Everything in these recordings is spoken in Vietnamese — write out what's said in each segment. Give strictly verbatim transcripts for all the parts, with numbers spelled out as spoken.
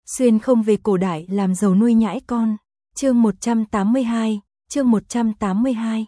Xuyên không về cổ đại làm giàu nuôi nhãi con. Chương một trăm tám mươi hai, chương một trăm tám mươi hai.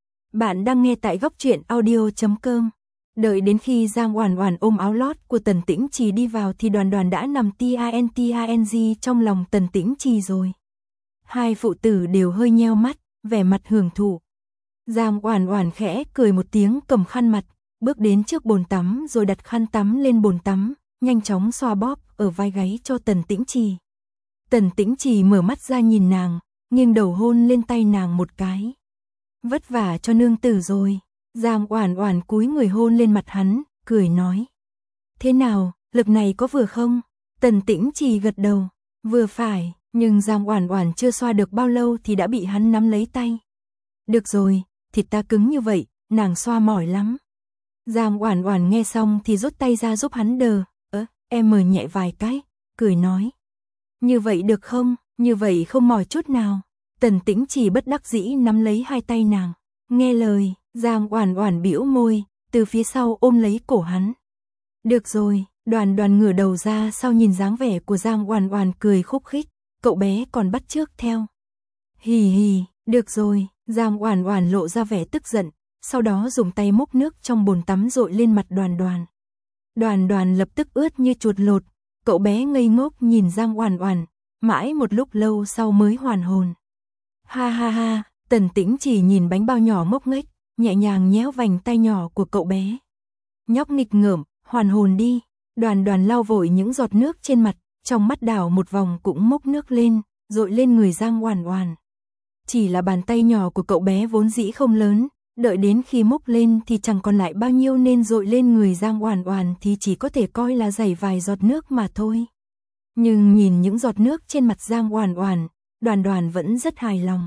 Bạn đang nghe tại góc truyện audio chấm com. Đợi đến khi Giang Oản Oản ôm áo lót của Tần Tĩnh Trì đi vào thì Đoàn Đoàn đã nằm ting ting trong lòng Tần Tĩnh Trì rồi. Hai phụ tử đều hơi nheo mắt, vẻ mặt hưởng thụ. Giang Oản Oản khẽ cười một tiếng, cầm khăn mặt, bước đến trước bồn tắm rồi đặt khăn tắm lên bồn tắm, nhanh chóng xoa bóp ở vai gáy cho Tần Tĩnh Trì. Tần Tĩnh Trì mở mắt ra nhìn nàng, nghiêng đầu hôn lên tay nàng một cái. Vất vả cho nương tử rồi. Giang Oản Oản cúi người hôn lên mặt hắn, cười nói. Thế nào, lực này có vừa không? Tần Tĩnh Trì gật đầu, vừa phải, nhưng Giang Oản Oản chưa xoa được bao lâu thì đã bị hắn nắm lấy tay. Được rồi, thịt ta cứng như vậy, nàng xoa mỏi lắm. Giang Oản Oản nghe xong thì rút tay ra giúp hắn đờ, ơ, em mời nhẹ vài cái, cười nói. Như vậy được không, như vậy không mỏi chút nào. Tần Tĩnh Trì bất đắc dĩ nắm lấy hai tay nàng. Nghe lời, Giang Oản Oản bĩu môi, từ phía sau ôm lấy cổ hắn. Được rồi, Đoàn Đoàn ngửa đầu ra sau nhìn dáng vẻ của Giang Oản Oản cười khúc khích, cậu bé còn bắt chước theo. Hì hì, được rồi, Giang Oản Oản lộ ra vẻ tức giận, sau đó dùng tay múc nước trong bồn tắm dội lên mặt Đoàn Đoàn. Đoàn Đoàn lập tức ướt như chuột lột, cậu bé ngây ngốc nhìn Giang Oản Oản, mãi một lúc lâu sau mới hoàn hồn. Ha ha ha, Tần Tĩnh Trì nhìn bánh bao nhỏ ngốc nghếch, nhẹ nhàng nhéo vành tay nhỏ của cậu bé. Nhóc nghịch ngợm, hoàn hồn đi. Đoàn Đoàn lau vội những giọt nước trên mặt, trong mắt đảo một vòng cũng múc nước lên, dội lên người Giang Oản Oản. Chỉ là bàn tay nhỏ của cậu bé vốn dĩ không lớn, đợi đến khi múc lên thì chẳng còn lại bao nhiêu nên dội lên người Giang Oản Oản thì chỉ có thể coi là dảy vài giọt nước mà thôi. Nhưng nhìn những giọt nước trên mặt Giang Oản Oản, Đoàn Đoàn vẫn rất hài lòng.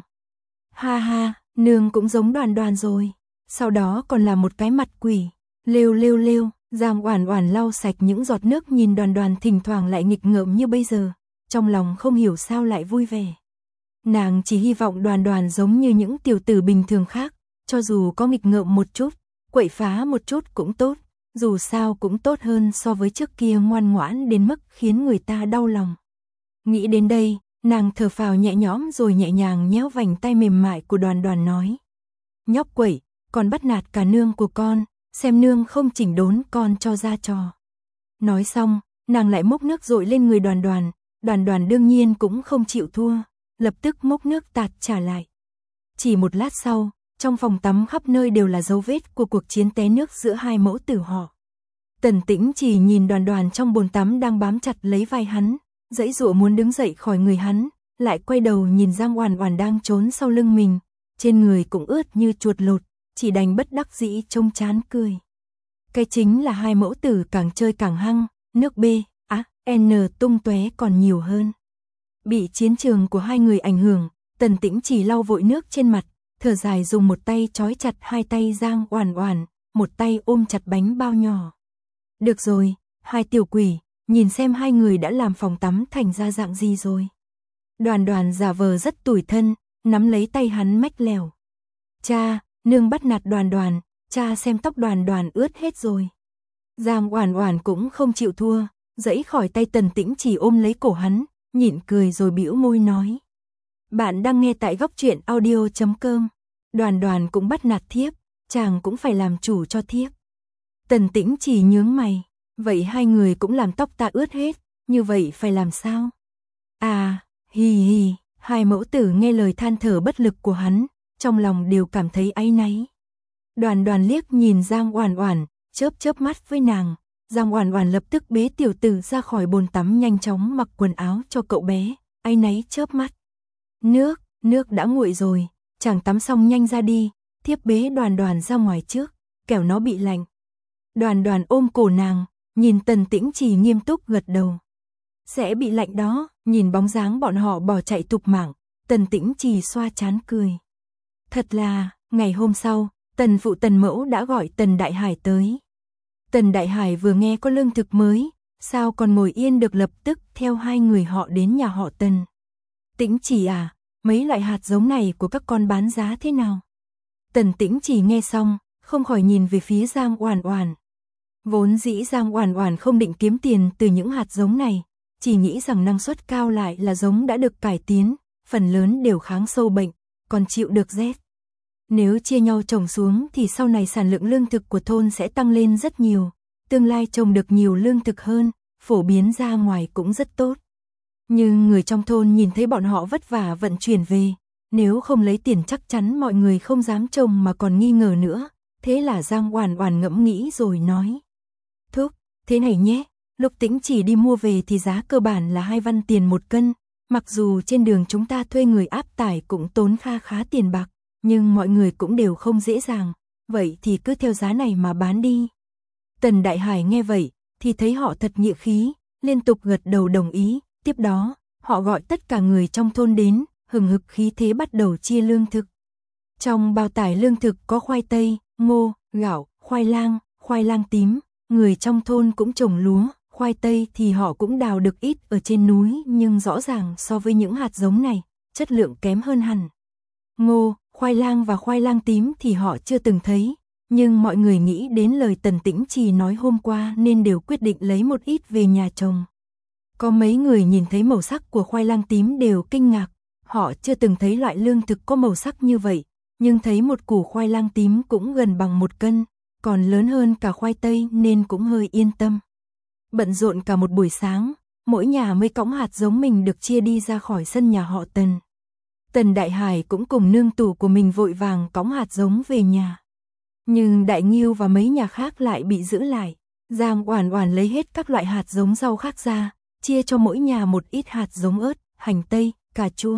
Ha ha, nương cũng giống Đoàn Đoàn rồi. Sau đó còn là một cái mặt quỷ. Lêu lêu lêu, Giang Oản Oản lau sạch những giọt nước nhìn Đoàn Đoàn thỉnh thoảng lại nghịch ngợm như bây giờ, trong lòng không hiểu sao lại vui vẻ. Nàng chỉ hy vọng Đoàn Đoàn giống như những tiểu tử bình thường khác, cho dù có nghịch ngợm một chút, quậy phá một chút cũng tốt, dù sao cũng tốt hơn so với trước kia ngoan ngoãn đến mức khiến người ta đau lòng. Nghĩ đến đây, nàng thở phào nhẹ nhõm rồi nhẹ nhàng nhéo vành tay mềm mại của Đoàn Đoàn nói. Nhóc quẩy, còn bắt nạt cả nương của con, xem nương không chỉnh đốn con cho ra trò. Nói xong, nàng lại múc nước dội lên người Đoàn Đoàn, Đoàn Đoàn đương nhiên cũng không chịu thua, lập tức múc nước tạt trả lại. Chỉ một lát sau, trong phòng tắm khắp nơi đều là dấu vết của cuộc chiến té nước giữa hai mẫu tử họ. Tần Tĩnh Trì nhìn Đoàn Đoàn trong bồn tắm đang bám chặt lấy vai hắn, giãy giụa muốn đứng dậy khỏi người hắn, lại quay đầu nhìn Giang Oản Oản đang trốn sau lưng mình, trên người cũng ướt như chuột lột, chỉ đành bất đắc dĩ trông chán cười. Cái chính là hai mẫu tử càng chơi càng hăng, nước B, á, N tung tóe còn nhiều hơn. Bị chiến trường của hai người ảnh hưởng, Tần Tĩnh Trì lau vội nước trên mặt, thở dài dùng một tay trói chặt hai tay Giang Oản Oản, một tay ôm chặt bánh bao nhỏ. Được rồi, hai tiểu quỷ, nhìn xem hai người đã làm phòng tắm thành ra dạng gì rồi. Đoàn Đoàn giả vờ rất tủi thân, nắm lấy tay hắn mách lèo. Cha, nương bắt nạt Đoàn Đoàn, cha xem tóc Đoàn Đoàn ướt hết rồi. Giang Oản Oản cũng không chịu thua, giãy khỏi tay Tần Tĩnh Trì ôm lấy cổ hắn, nhịn cười rồi bĩu môi nói. Bạn đang nghe tại góc truyện audio chấm com. Đoàn Đoàn cũng bắt nạt thiếp, chàng cũng phải làm chủ cho thiếp. Tần Tĩnh Trì nhướng mày, vậy hai người cũng làm tóc ta ướt hết, như vậy phải làm sao? À, hì hì, hai mẫu tử nghe lời than thở bất lực của hắn, trong lòng đều cảm thấy áy náy. Đoàn Đoàn liếc nhìn Giang Oản Oản, chớp chớp mắt với nàng, Giang Oản Oản lập tức bế tiểu tử ra khỏi bồn tắm nhanh chóng mặc quần áo cho cậu bé, áy náy chớp mắt. Nước, nước đã nguội rồi, chàng tắm xong nhanh ra đi, thiếp bế Đoàn Đoàn ra ngoài trước, kẻo nó bị lạnh. Đoàn Đoàn ôm cổ nàng, nhìn Tần Tĩnh Trì nghiêm túc gật đầu. Sẽ bị lạnh đó, nhìn bóng dáng bọn họ bỏ chạy tụp mạng, Tần Tĩnh Trì xoa trán cười. Thật là, ngày hôm sau, Tần phụ Tần mẫu đã gọi Tần Đại Hải tới. Tần Đại Hải vừa nghe có lương thực mới, sao còn ngồi yên được, lập tức theo hai người họ đến nhà họ Tần. Tĩnh Trì à, mấy loại hạt giống này của các con bán giá thế nào? Tần Tĩnh Trì nghe xong, không khỏi nhìn về phía Giang Oản Oản. Vốn dĩ Giang Oản Oản không định kiếm tiền từ những hạt giống này, chỉ nghĩ rằng năng suất cao lại là giống đã được cải tiến, phần lớn đều kháng sâu bệnh, còn chịu được rét. Nếu chia nhau trồng xuống thì sau này sản lượng lương thực của thôn sẽ tăng lên rất nhiều, tương lai trồng được nhiều lương thực hơn, phổ biến ra ngoài cũng rất tốt. Nhưng người trong thôn nhìn thấy bọn họ vất vả vận chuyển về, nếu không lấy tiền chắc chắn mọi người không dám trồng mà còn nghi ngờ nữa, thế là Giang Oản Oản ngẫm nghĩ rồi nói: "Thúc, thế này nhé, lúc Tĩnh Chỉ đi mua về thì giá cơ bản là hai văn tiền một cân, mặc dù trên đường chúng ta thuê người áp tải cũng tốn kha khá tiền bạc, nhưng mọi người cũng đều không dễ dàng, vậy thì cứ theo giá này mà bán đi." Tần Đại Hải nghe vậy thì thấy họ thật nghĩa khí, liên tục gật đầu đồng ý, tiếp đó, họ gọi tất cả người trong thôn đến, hừng hực khí thế bắt đầu chia lương thực. Trong bao tải lương thực có khoai tây, ngô, gạo, khoai lang, khoai lang tím, người trong thôn cũng trồng lúa, khoai tây thì họ cũng đào được ít ở trên núi, nhưng rõ ràng so với những hạt giống này, chất lượng kém hơn hẳn. Ngô, khoai lang và khoai lang tím thì họ chưa từng thấy, nhưng mọi người nghĩ đến lời Tần Tĩnh Trì nói hôm qua nên đều quyết định lấy một ít về nhà trồng. Có mấy người nhìn thấy màu sắc của khoai lang tím đều kinh ngạc, họ chưa từng thấy loại lương thực có màu sắc như vậy, nhưng thấy một củ khoai lang tím cũng gần bằng một cân, còn lớn hơn cả khoai tây nên cũng hơi yên tâm. Bận rộn cả một buổi sáng, mỗi nhà mới cõng hạt giống mình được chia đi ra khỏi sân nhà họ Tần. Tần Đại Hải cũng cùng nương tù của mình vội vàng cõng hạt giống về nhà. Nhưng Đại Ngưu và mấy nhà khác lại bị giữ lại. Giang Oản Oản lấy hết các loại hạt giống rau khác ra, chia cho mỗi nhà một ít hạt giống ớt, hành tây, cà chua.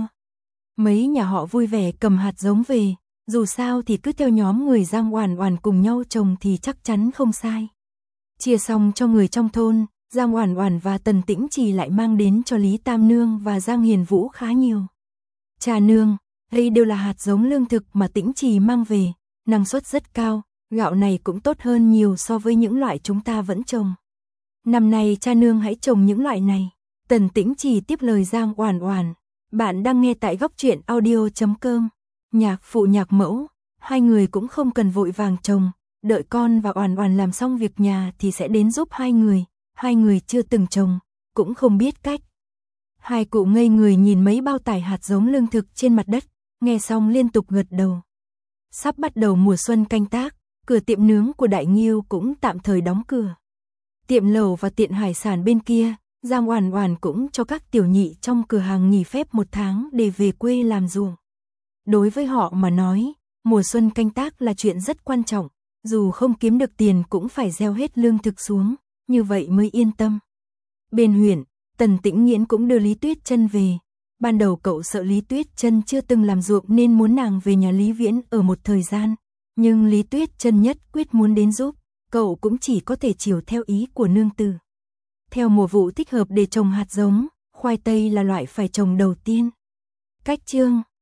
Mấy nhà họ vui vẻ cầm hạt giống về, dù sao thì cứ theo nhóm người Giang Oản Oản cùng nhau trồng thì chắc chắn không sai. Chia xong cho người trong thôn, Giang Oản Oản và Tần Tĩnh Trì lại mang đến cho Lý Tam Nương và Giang Hiền Vũ khá nhiều. Cha nương, đây đều là hạt giống lương thực mà Tĩnh Trì mang về, năng suất rất cao, gạo này cũng tốt hơn nhiều so với những loại chúng ta vẫn trồng. Năm nay cha nương hãy trồng những loại này. Tần Tĩnh Trì tiếp lời Giang Oản Oản. Bạn đang nghe tại góc truyện audio chấm com. Nhạc phụ nhạc mẫu, hai người cũng không cần vội vàng trồng, đợi con và Oản Oản làm xong việc nhà thì sẽ đến giúp hai người, hai người chưa từng trồng, cũng không biết cách. Hai cụ ngây người nhìn mấy bao tải hạt giống lương thực trên mặt đất, nghe xong liên tục gật đầu. Sắp bắt đầu mùa xuân canh tác, cửa tiệm nướng của Đại Ngưu cũng tạm thời đóng cửa. Tiệm lẩu và tiệm hải sản bên kia, Giang Oản Oản cũng cho các tiểu nhị trong cửa hàng nghỉ phép một tháng để về quê làm ruộng. Đối với họ mà nói, mùa xuân canh tác là chuyện rất quan trọng, dù không kiếm được tiền cũng phải gieo hết lương thực xuống, như vậy mới yên tâm. Bên huyện, Tần Tĩnh Nghiễn cũng đưa Lý Tuyết Chân về. Ban đầu cậu sợ Lý Tuyết Chân chưa từng làm ruộng nên muốn nàng về nhà Lý Viễn ở một thời gian, nhưng Lý Tuyết Chân nhất quyết muốn đến giúp, cậu cũng chỉ có thể chiều theo ý của nương tử. Theo mùa vụ thích hợp để trồng hạt giống, khoai tây là loại phải trồng đầu tiên. Cách chương